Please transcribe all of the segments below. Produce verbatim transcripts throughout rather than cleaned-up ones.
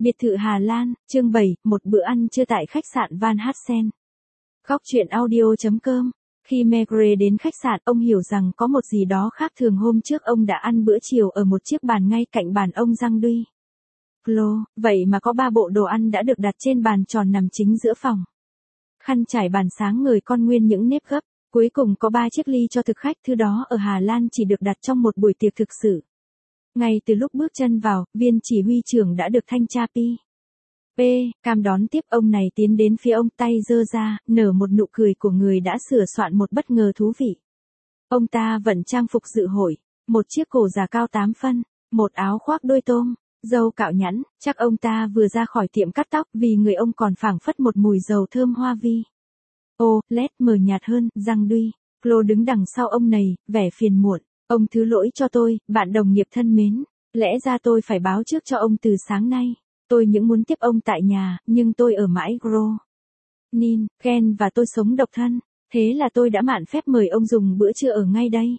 Biệt thự Hà Lan, chương bảy, một bữa ăn trưa tại khách sạn Van Hatten. Góc truyện audio chấm com. Khi Megre đến khách sạn, ông hiểu rằng có một gì đó khác thường. Hôm trước ông đã ăn bữa chiều ở một chiếc bàn ngay cạnh bàn ông Jean-Louis Clos, vậy mà có ba bộ đồ ăn đã được đặt trên bàn tròn nằm chính giữa phòng. Khăn trải bàn sáng ngời con nguyên những nếp gấp, cuối cùng có ba chiếc ly cho thực khách, thứ đó ở Hà Lan chỉ được đặt trong một buổi tiệc thực sự. Ngay từ lúc bước chân vào, viên chỉ huy trưởng đã được thanh tra Pi. P. Cam đón tiếp. Ông này tiến đến phía ông, tay giơ ra, nở một nụ cười của người đã sửa soạn một bất ngờ thú vị. Ông ta vận trang phục dự hội, một chiếc cổ già cao tám phân, một áo khoác đôi tôm, râu cạo nhẵn, chắc ông ta vừa ra khỏi tiệm cắt tóc vì người ông còn phảng phất một mùi dầu thơm hoa vi. Ô, led mờ nhạt hơn, Jean-Louis Clos đứng đằng sau ông này, vẻ phiền muộn. Ông thứ lỗi cho tôi, bạn đồng nghiệp thân mến. Lẽ ra tôi phải báo trước cho ông từ sáng nay. Tôi những muốn tiếp ông tại nhà, nhưng tôi ở mãi Gros Nîmes, Ken và tôi sống độc thân. Thế là tôi đã mạn phép mời ông dùng bữa trưa ở ngay đây.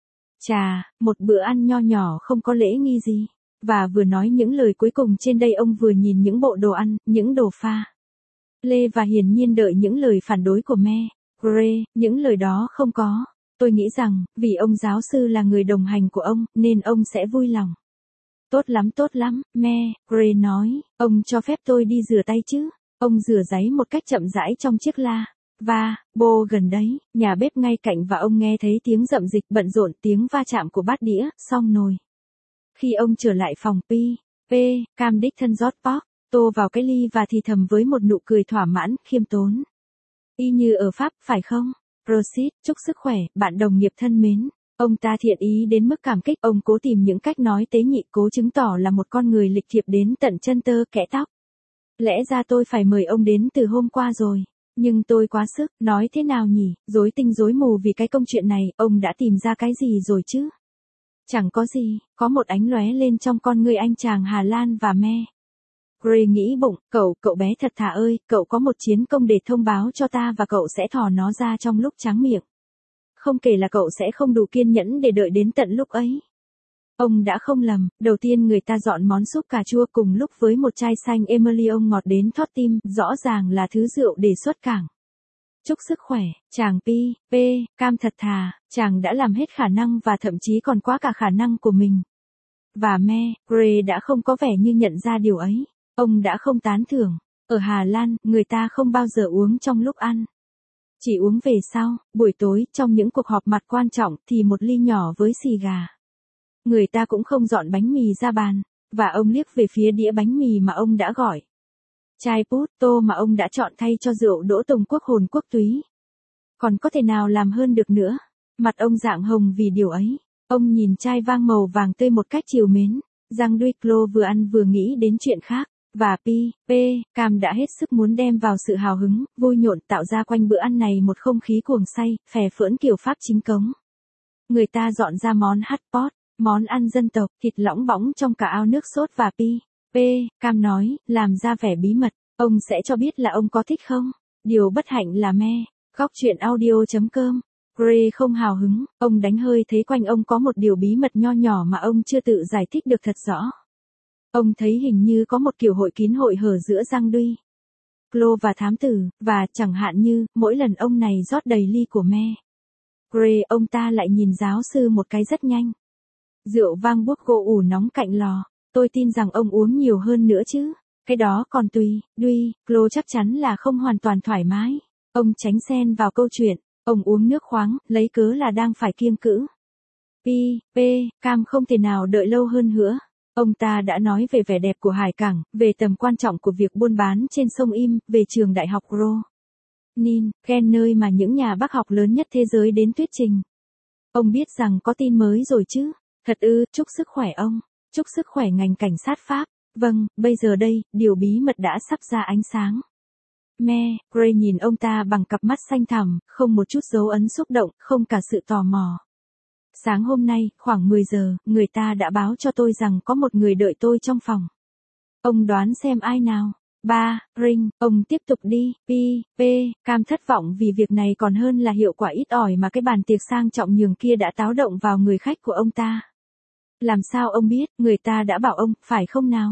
Chà, một bữa ăn nho nhỏ không có lễ nghi gì. Và vừa nói những lời cuối cùng trên đây, ông vừa nhìn những bộ đồ ăn, những đồ pha lê và hiển nhiên đợi những lời phản đối của Megre. Những lời đó không có. Tôi nghĩ rằng, vì ông giáo sư là người đồng hành của ông, nên ông sẽ vui lòng. Tốt lắm tốt lắm, Megre nói, ông cho phép tôi đi rửa tay chứ. Ông rửa ráy một cách chậm rãi trong chiếc la va bô gần đấy, nhà bếp ngay cạnh, và ông nghe thấy tiếng rậm dịch bận rộn, tiếng va chạm của bát đĩa, xong nồi. Khi ông trở lại phòng, Pi, P, Cam đích thân rót port, tô vào cái ly và thì thầm với một nụ cười thỏa mãn, khiêm tốn. Y như ở Pháp, phải không? Prosit, chúc sức khỏe, bạn đồng nghiệp thân mến. Ông ta thiện ý đến mức cảm kích, ông cố tìm những cách nói tế nhị, cố chứng tỏ là một con người lịch thiệp đến tận chân tơ kẽ tóc. Lẽ ra tôi phải mời ông đến từ hôm qua rồi, nhưng tôi quá sức, nói thế nào nhỉ, rối tinh rối mù vì cái công chuyện này. Ông đã tìm ra cái gì rồi chứ? Chẳng có gì, có một ánh lóe lên trong con người anh chàng Hà Lan và Megre nghĩ bụng, cậu, cậu bé thật thà ơi, cậu có một chiến công để thông báo cho ta và cậu sẽ thò nó ra trong lúc tráng miệng. Không kể là cậu sẽ không đủ kiên nhẫn để đợi đến tận lúc ấy. Ông đã không lầm, đầu tiên người ta dọn món súp cà chua cùng lúc với một chai xanh Emilion ngọt đến thót tim, rõ ràng là thứ rượu để xuất cảng. Chúc sức khỏe, chàng Pi, P, Cam thật thà, chàng đã làm hết khả năng và thậm chí còn quá cả khả năng của mình. Và Megre đã không có vẻ như nhận ra điều ấy. Ông đã không tán thưởng. Ở Hà Lan, người ta không bao giờ uống trong lúc ăn. Chỉ uống về sau, buổi tối, trong những cuộc họp mặt quan trọng, thì một ly nhỏ với xì gà. Người ta cũng không dọn bánh mì ra bàn, và ông liếc về phía đĩa bánh mì mà ông đã gọi. Chai put tô mà ông đã chọn thay cho rượu đỗ Tùng Quốc hồn quốc túy. Còn có thể nào làm hơn được nữa? Mặt ông rạng hồng vì điều ấy. Ông nhìn chai vang màu vàng tươi một cách trìu mến. Jean-Louis Clos vừa ăn vừa nghĩ đến chuyện khác. Và Pi, P, Cam đã hết sức muốn đem vào sự hào hứng, vui nhộn, tạo ra quanh bữa ăn này một không khí cuồng say, phè phỡn kiểu Pháp chính cống. Người ta dọn ra món hot pot, món ăn dân tộc, thịt lõng bõng trong cả ao nước sốt, và Pi, P, Cam nói, làm ra vẻ bí mật, ông sẽ cho biết là ông có thích không? Điều bất hạnh là me, góc truyện audio chấm com. Gray không hào hứng, ông đánh hơi thấy quanh ông có một điều bí mật nho nhỏ mà ông chưa tự giải thích được thật rõ. Ông thấy hình như có một kiểu hội kín hội hở giữa Jean-Louis Clos và thám tử, và chẳng hạn như, mỗi lần ông này rót đầy ly của Megre, ông ta lại nhìn giáo sư một cái rất nhanh. Rượu vang bút gỗ ủ nóng cạnh lò, tôi tin rằng ông uống nhiều hơn nữa chứ. Cái đó còn tùy, Duy, Clos chắc chắn là không hoàn toàn thoải mái. Ông tránh xen vào câu chuyện, ông uống nước khoáng, lấy cớ là đang phải kiêng cữ. Pi, P, Cam không thể nào đợi lâu hơn nữa. Ông ta đã nói về vẻ đẹp của hải cảng, về tầm quan trọng của việc buôn bán trên sông Im, về trường đại học Gros Nîmes, Ken, nơi mà những nhà bác học lớn nhất thế giới đến thuyết trình. Ông biết rằng có tin mới rồi chứ? Thật ư, chúc sức khỏe ông. Chúc sức khỏe ngành cảnh sát Pháp. Vâng, bây giờ đây, điều bí mật đã sắp ra ánh sáng. Megre nhìn ông ta bằng cặp mắt xanh thẳm, không một chút dấu ấn xúc động, không cả sự tò mò. Sáng hôm nay, khoảng mười giờ, người ta đã báo cho tôi rằng có một người đợi tôi trong phòng. Ông đoán xem ai nào? Ba, Ring, ông tiếp tục đi. Pi, P, Cam thất vọng vì việc này còn hơn là hiệu quả ít ỏi mà cái bàn tiệc sang trọng nhường kia đã táo động vào người khách của ông ta. Làm sao ông biết, người ta đã bảo ông, phải không nào?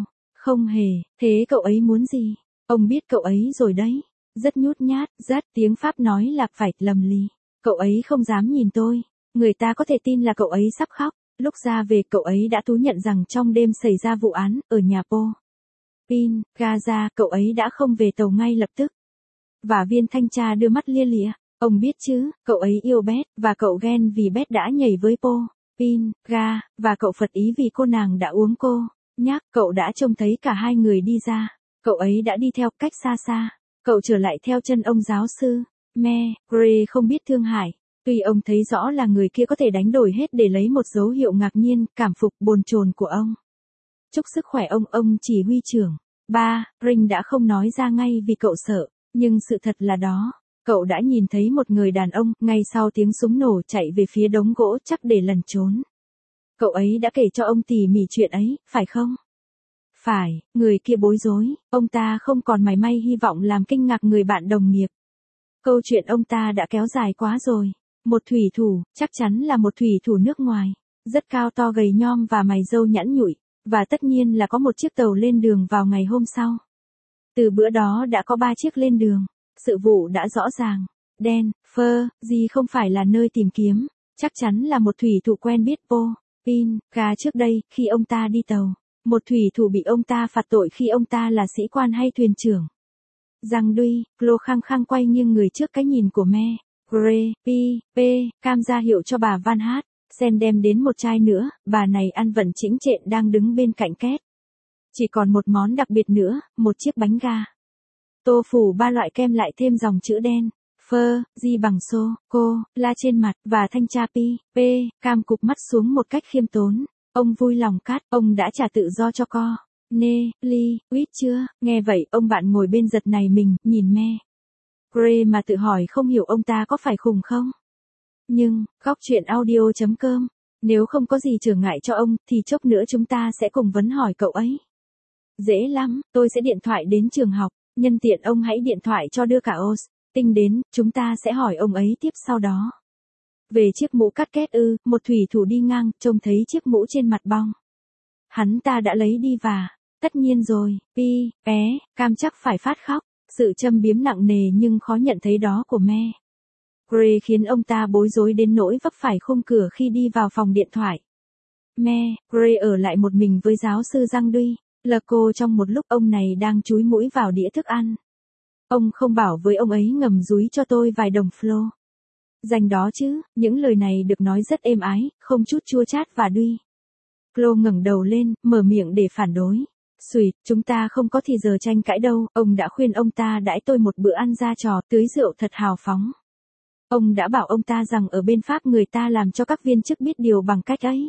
Không hề, thế cậu ấy muốn gì? Ông biết cậu ấy rồi đấy. Rất nhút nhát, rất, tiếng Pháp nói là phải, lầm lì. Cậu ấy không dám nhìn tôi. Người ta có thể tin là cậu ấy sắp khóc. Lúc ra về cậu ấy đã thú nhận rằng trong đêm xảy ra vụ án, ở nhà Po Pin, Gaza, cậu ấy đã không về tàu ngay lập tức. Và viên thanh tra đưa mắt lia lịa. Ông biết chứ, cậu ấy yêu Beth, và cậu ghen vì Beth đã nhảy với Po Pin, Ga, và cậu phật ý vì cô nàng đã uống cô. Nhắc, cậu đã trông thấy cả hai người đi ra. Cậu ấy đã đi theo cách xa xa. Cậu trở lại theo chân ông giáo sư. Me, Gray không biết thương hại. Tuy ông thấy rõ là người kia có thể đánh đổi hết để lấy một dấu hiệu ngạc nhiên, cảm phục, bồn chồn của ông. Chúc sức khỏe ông, ông chỉ huy trưởng. Ba, Ring đã không nói ra ngay vì cậu sợ, nhưng sự thật là đó. Cậu đã nhìn thấy một người đàn ông, ngay sau tiếng súng nổ chạy về phía đống gỗ chắc để lẩn trốn. Cậu ấy đã kể cho ông tỉ mỉ chuyện ấy, phải không? Phải, người kia bối rối, ông ta không còn mảy may hy vọng làm kinh ngạc người bạn đồng nghiệp. Câu chuyện ông ta đã kéo dài quá rồi. Một thủy thủ, chắc chắn là một thủy thủ nước ngoài. Rất cao to gầy nhom và mày râu nhẵn nhụi. Và tất nhiên là có một chiếc tàu lên đường vào ngày hôm sau. Từ bữa đó đã có ba chiếc lên đường. Sự vụ đã rõ ràng. Đen, phơ, gì không phải là nơi tìm kiếm. Chắc chắn là một thủy thủ quen biết Po Pin, Ga trước đây, khi ông ta đi tàu. Một thủy thủ bị ông ta phạt tội khi ông ta là sĩ quan hay thuyền trưởng. Giang Duy, Clo khăng khăng quay nghiêng người trước cái nhìn của Me. Gray, Pi, P, Cam ra hiệu cho bà Van Hát. Sen đem đến một chai nữa, bà này ăn vận chỉnh trện đang đứng bên cạnh két. Chỉ còn một món đặc biệt nữa, một chiếc bánh gà. Tô phủ ba loại kem lại thêm dòng chữ đen. Phơ, di bằng xô, cô, la trên mặt, và thanh tra Pi, P, Cam cụp mắt xuống một cách khiêm tốn. Ông vui lòng cát, ông đã trả tự do cho co. Nê, ly, quýt chưa? Nghe vậy, ông bạn ngồi bên giật này mình, nhìn Me. Gray mà tự hỏi không hiểu ông ta có phải khùng không? Nhưng, góc chuyện audio chấm com, nếu không có gì trở ngại cho ông, thì chốc nữa chúng ta sẽ cùng vấn hỏi cậu ấy. Dễ lắm, tôi sẽ điện thoại đến trường học, nhân tiện ông hãy điện thoại cho đưa cả Austin đến, chúng ta sẽ hỏi ông ấy tiếp sau đó. Về chiếc mũ cắt két ư, một thủy thủ đi ngang, trông thấy chiếc mũ trên mặt bong. Hắn ta đã lấy đi và, tất nhiên rồi, Pi, Pé, Cam chắc phải phát khóc, sự châm biếm nặng nề nhưng khó nhận thấy đó của Me. Gray khiến ông ta bối rối đến nỗi vấp phải khung cửa khi đi vào phòng điện thoại. Me, Gray ở lại một mình với giáo sư Giang Duy, là cô trong một lúc ông này đang chúi mũi vào đĩa thức ăn. Ông không bảo với ông ấy ngầm dúi cho tôi vài đồng flo. Dành đó chứ, những lời này được nói rất êm ái, không chút chua chát và Duy. Flo ngẩng đầu lên, mở miệng để phản đối. Xùi, chúng ta không có thì giờ tranh cãi đâu, ông đã khuyên ông ta đãi tôi một bữa ăn ra trò, tưới rượu thật hào phóng. Ông đã bảo ông ta rằng ở bên Pháp người ta làm cho các viên chức biết điều bằng cách ấy.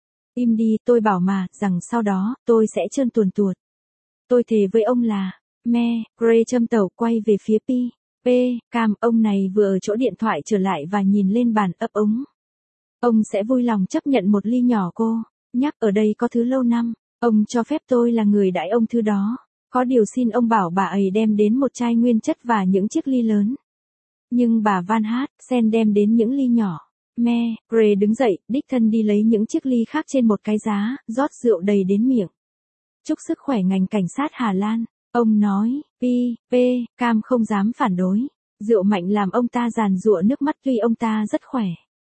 Im đi, tôi bảo mà, rằng sau đó, tôi sẽ trơn tuồn tuột. Tôi thề với ông là, Me, Gray châm tàu quay về phía Pi, P, Cam, ông này vừa ở chỗ điện thoại trở lại và nhìn lên bàn ấp ống. Ông sẽ vui lòng chấp nhận một ly nhỏ cô, nhắc ở đây có thứ lâu năm, ông cho phép tôi là người đãi ông thứ đó. Có điều xin ông bảo bà ấy đem đến một chai nguyên chất và những chiếc ly lớn. Nhưng bà Van Hát, Sen đem đến những ly nhỏ. Me, Gray đứng dậy, đích thân đi lấy những chiếc ly khác trên một cái giá, rót rượu đầy đến miệng. Chúc sức khỏe ngành cảnh sát Hà Lan, ông nói, Pi, P, Cam không dám phản đối. Rượu mạnh làm ông ta giàn giụa nước mắt tuy ông ta rất khỏe.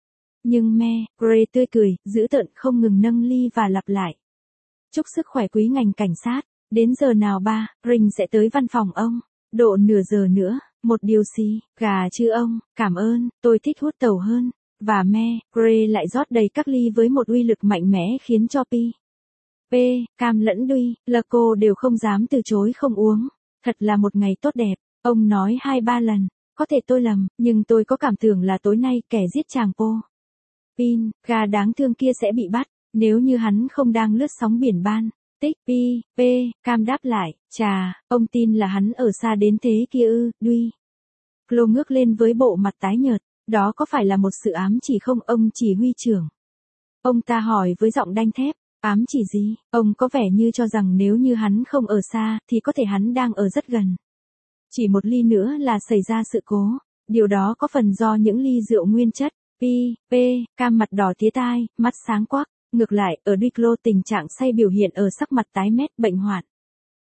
Nhưng Me, Gray tươi cười, dữ tợn không ngừng nâng ly và lặp lại. Chúc sức khỏe quý ngành cảnh sát, đến giờ nào ba, Ring sẽ tới văn phòng ông, độ nửa giờ nữa. Một điều xì, gà chứ ông, cảm ơn, tôi thích hút tàu hơn. Và Me, Gray lại rót đầy các ly với một uy lực mạnh mẽ khiến cho Pi, P, Cam lẫn Duy, là cô đều không dám từ chối không uống. Thật là một ngày tốt đẹp, ông nói hai ba lần, có thể tôi lầm, nhưng tôi có cảm tưởng là tối nay kẻ giết chàng Po Pin, Ga đáng thương kia sẽ bị bắt, nếu như hắn không đang lướt sóng biển ban. Tích, Pi, P, Cam đáp lại, chà, ông tin là hắn ở xa đến thế kia ư, Duy. Flo ngước lên với bộ mặt tái nhợt, đó có phải là một sự ám chỉ không ông chỉ huy trưởng? Ông ta hỏi với giọng đanh thép, ám chỉ gì? Ông có vẻ như cho rằng nếu như hắn không ở xa, thì có thể hắn đang ở rất gần. Chỉ một ly nữa là xảy ra sự cố, điều đó có phần do những ly rượu nguyên chất. Pi, P, Cam mặt đỏ tía tai, mắt sáng quắc. Ngược lại, ở Duclos tình trạng say biểu hiện ở sắc mặt tái mét, bệnh hoạn.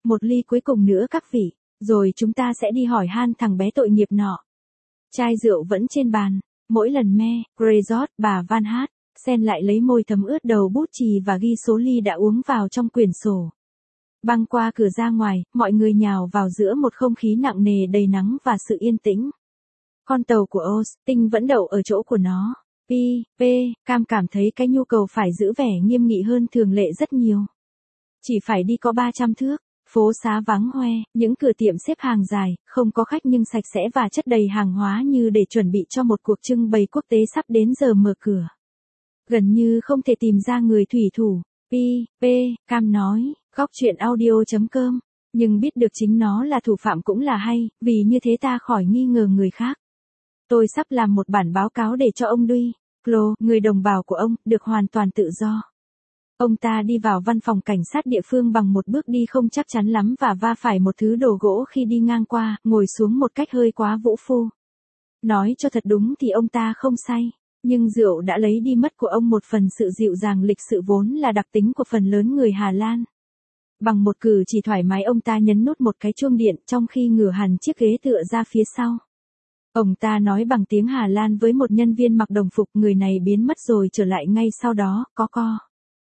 Một ly cuối cùng nữa các vị, rồi chúng ta sẽ đi hỏi han thằng bé tội nghiệp nọ. Chai rượu vẫn trên bàn, mỗi lần me, Greyjoy, bà Van Hát, Sen lại lấy môi thấm ướt đầu bút chì và ghi số ly đã uống vào trong quyển sổ. Băng qua cửa ra ngoài, mọi người nhào vào giữa một không khí nặng nề đầy nắng và sự yên tĩnh. Con tàu của Austin vẫn đậu ở chỗ của nó. Pi, P, Cam cảm thấy cái nhu cầu phải giữ vẻ nghiêm nghị hơn thường lệ rất nhiều. Chỉ phải đi có ba trăm thước, phố xá vắng hoe, những cửa tiệm xếp hàng dài, không có khách nhưng sạch sẽ và chất đầy hàng hóa như để chuẩn bị cho một cuộc trưng bày quốc tế sắp đến giờ mở cửa. Gần như không thể tìm ra người thủy thủ. Pi, P, Cam nói, góc chuyện audio chấm com, nhưng biết được chính nó là thủ phạm cũng là hay, vì như thế ta khỏi nghi ngờ người khác. Tôi sắp làm một bản báo cáo để cho ông Duy, Clo, người đồng bào của ông, được hoàn toàn tự do. Ông ta đi vào văn phòng cảnh sát địa phương bằng một bước đi không chắc chắn lắm và va phải một thứ đồ gỗ khi đi ngang qua, ngồi xuống một cách hơi quá vũ phu. Nói cho thật đúng thì ông ta không say, nhưng rượu đã lấy đi mất của ông một phần sự dịu dàng lịch sự vốn là đặc tính của phần lớn người Hà Lan. Bằng một cử chỉ thoải mái ông ta nhấn nút một cái chuông điện trong khi ngửa hẳn chiếc ghế tựa ra phía sau. Ông ta nói bằng tiếng Hà Lan với một nhân viên mặc đồng phục, người này biến mất rồi trở lại ngay sau đó, có co.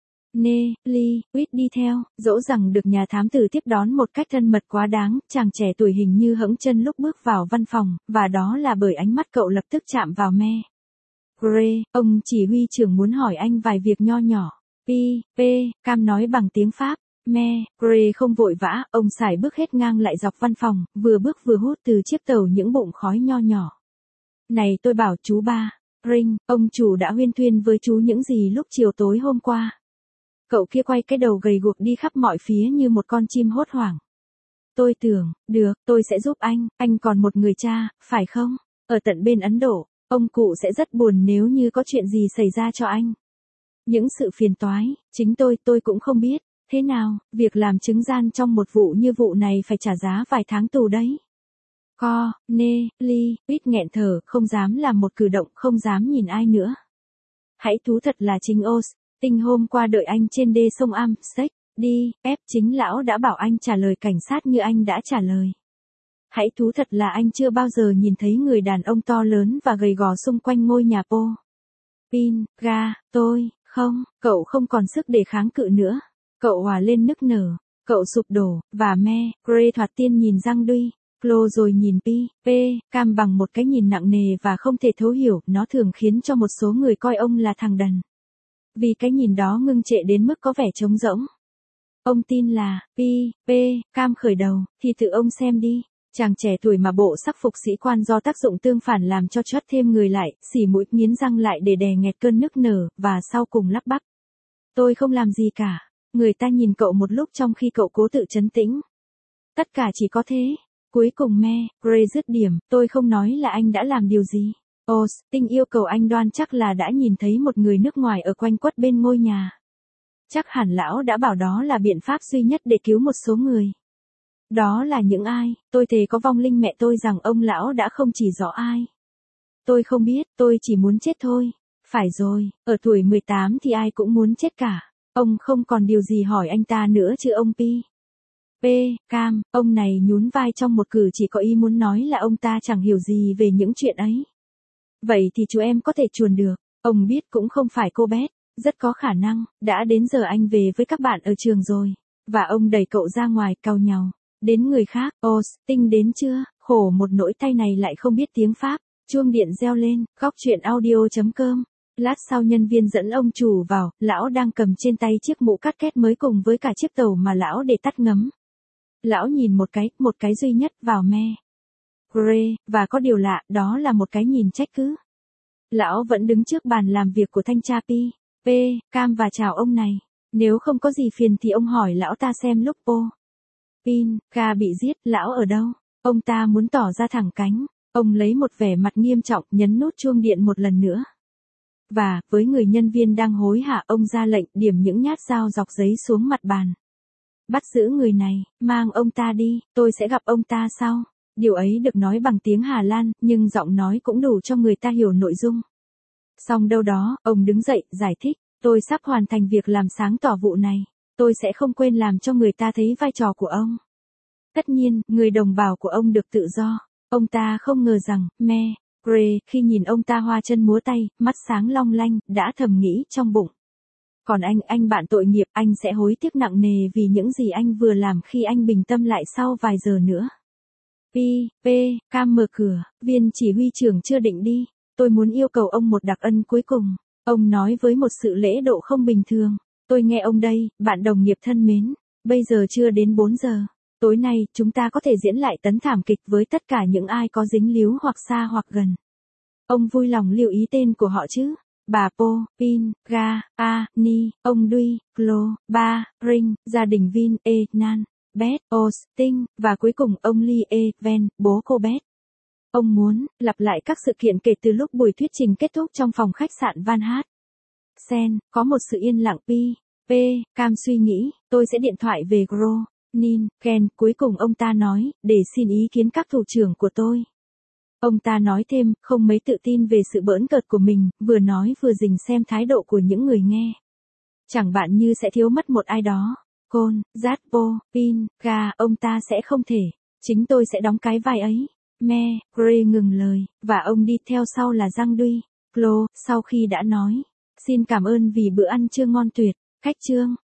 Nê, Ly, Quýt đi theo, dỗ rằng được nhà thám tử tiếp đón một cách thân mật quá đáng, chàng trẻ tuổi hình như hững chân lúc bước vào văn phòng, và đó là bởi ánh mắt cậu lập tức chạm vào me. Gray, ông chỉ huy trưởng muốn hỏi anh vài việc nho nhỏ. Pi, P, Cam nói bằng tiếng Pháp. Me, Gray không vội vã, ông sải bước hết ngang lại dọc văn phòng, vừa bước vừa hút từ chiếc tàu những bụng khói nho nhỏ. Này tôi bảo chú ba, Ring, ông chủ đã huyên thuyên với chú những gì lúc chiều tối hôm qua. Cậu kia quay cái đầu gầy guộc đi khắp mọi phía như một con chim hốt hoảng. Tôi tưởng, được, tôi sẽ giúp anh, anh còn một người cha, phải không? Ở tận bên Ấn Độ, ông cụ sẽ rất buồn nếu như có chuyện gì xảy ra cho anh. Những sự phiền toái, chính tôi, tôi cũng không biết. Thế nào, việc làm chứng gian trong một vụ như vụ này phải trả giá vài tháng tù đấy. Co, Nê, Ly, Quýt nghẹn thở, không dám làm một cử động, không dám nhìn ai nữa. Hãy thú thật là chính Austin hôm qua đợi anh trên đê sông Amsterdam, đi, ép chính lão đã bảo anh trả lời cảnh sát như anh đã trả lời. Hãy thú thật là anh chưa bao giờ nhìn thấy người đàn ông to lớn và gầy gò xung quanh ngôi nhà Po. Pin, ga, tôi, không, cậu không còn sức để kháng cự nữa. Cậu hòa lên nức nở, cậu sụp đổ, và me, Gray thoạt tiên nhìn răng Duy, Clo rồi nhìn Pi, P, Cam bằng một cái nhìn nặng nề và không thể thấu hiểu, nó thường khiến cho một số người coi ông là thằng đần. Vì cái nhìn đó ngưng trệ đến mức có vẻ trống rỗng. Ông tin là, Pi, P, Cam khởi đầu, thì tự ông xem đi. Chàng trẻ tuổi mà bộ sắc phục sĩ quan do tác dụng tương phản làm cho chót thêm người lại, xỉ mũi nghiến răng lại để đè nghẹt cơn nức nở, và sau cùng lắp bắp. Tôi không làm gì cả. Người ta nhìn cậu một lúc trong khi cậu cố tự trấn tĩnh. Tất cả chỉ có thế. Cuối cùng me, Gray dứt điểm, tôi không nói là anh đã làm điều gì. Austin yêu cầu anh đoan chắc là đã nhìn thấy một người nước ngoài ở quanh quất bên ngôi nhà. Chắc hẳn lão đã bảo đó là biện pháp duy nhất để cứu một số người. Đó là những ai, tôi thề có vong linh mẹ tôi rằng ông lão đã không chỉ rõ ai. Tôi không biết, tôi chỉ muốn chết thôi. Phải rồi, ở tuổi mười tám thì ai cũng muốn chết cả. Ông không còn điều gì hỏi anh ta nữa chứ ông Pi. P, Cam, ông này nhún vai trong một cử chỉ có ý muốn nói là ông ta chẳng hiểu gì về những chuyện ấy. Vậy thì chú em có thể chuồn được. Ông biết cũng không phải cô bé, rất có khả năng, đã đến giờ anh về với các bạn ở trường rồi. Và ông đẩy cậu ra ngoài, cau nhàu. Đến người khác, Austin đến chưa, khổ một nỗi tay này lại không biết tiếng Pháp. Chuông điện reo lên, góc chuyện audio chấm com. Lát sau nhân viên dẫn ông chủ vào, lão đang cầm trên tay chiếc mũ cắt két mới cùng với cả chiếc tàu mà lão để tắt ngấm. Lão nhìn một cái, một cái duy nhất vào me. Gray, và có điều lạ, đó là một cái nhìn trách cứ. Lão vẫn đứng trước bàn làm việc của thanh tra Pi, P, Cam và chào ông này. Nếu không có gì phiền thì ông hỏi lão ta xem lúc Po. Pin, Ca bị giết, lão ở đâu? Ông ta muốn tỏ ra thẳng cánh. Ông lấy một vẻ mặt nghiêm trọng, nhấn nút chuông điện một lần nữa. Và, với người nhân viên đang hối hả, ông ra lệnh điểm những nhát dao dọc giấy xuống mặt bàn. Bắt giữ người này, mang ông ta đi, tôi sẽ gặp ông ta sau. Điều ấy được nói bằng tiếng Hà Lan, nhưng giọng nói cũng đủ cho người ta hiểu nội dung. Xong đâu đó, ông đứng dậy, giải thích, tôi sắp hoàn thành việc làm sáng tỏ vụ này. Tôi sẽ không quên làm cho người ta thấy vai trò của ông. Tất nhiên, người đồng bào của ông được tự do. Ông ta không ngờ rằng, me, Gray, khi nhìn ông ta hoa chân múa tay, mắt sáng long lanh, đã thầm nghĩ trong bụng. Còn anh, anh bạn tội nghiệp, anh sẽ hối tiếc nặng nề vì những gì anh vừa làm khi anh bình tâm lại sau vài giờ nữa. Pi, P, Cam mở cửa, viên chỉ huy trưởng chưa định đi. Tôi muốn yêu cầu ông một đặc ân cuối cùng. Ông nói với một sự lễ độ không bình thường. Tôi nghe ông đây, bạn đồng nghiệp thân mến. Bây giờ chưa đến bốn giờ. Tối nay, chúng ta có thể diễn lại tấn thảm kịch với tất cả những ai có dính líu hoặc xa hoặc gần. Ông vui lòng lưu ý tên của họ chứ? Bà Po, Pin, Ga, A, Ni, ông Duy, Flo, Ba, Ring, gia đình Vin, E, Nan, Beth, Austin, và cuối cùng ông Lee E, Ven, bố cô Beth. Ông muốn lặp lại các sự kiện kể từ lúc buổi thuyết trình kết thúc trong phòng khách sạn Van Hát. Sen, có một sự yên lặng pi. P, Cam suy nghĩ, tôi sẽ điện thoại về Gro. Nin, Ken, cuối cùng ông ta nói, để xin ý kiến các thủ trưởng của tôi. Ông ta nói thêm, không mấy tự tin về sự bỡn cợt của mình, vừa nói vừa rình xem thái độ của những người nghe. Chẳng bạn như sẽ thiếu mất một ai đó. Côn, Zatpo, Pin, Ga, ông ta sẽ không thể. Chính tôi sẽ đóng cái vai ấy. Me, Gray ngừng lời, và ông đi theo sau là Giang Duy. Flo, sau khi đã nói, xin cảm ơn vì bữa ăn trưa ngon tuyệt. Khách trương,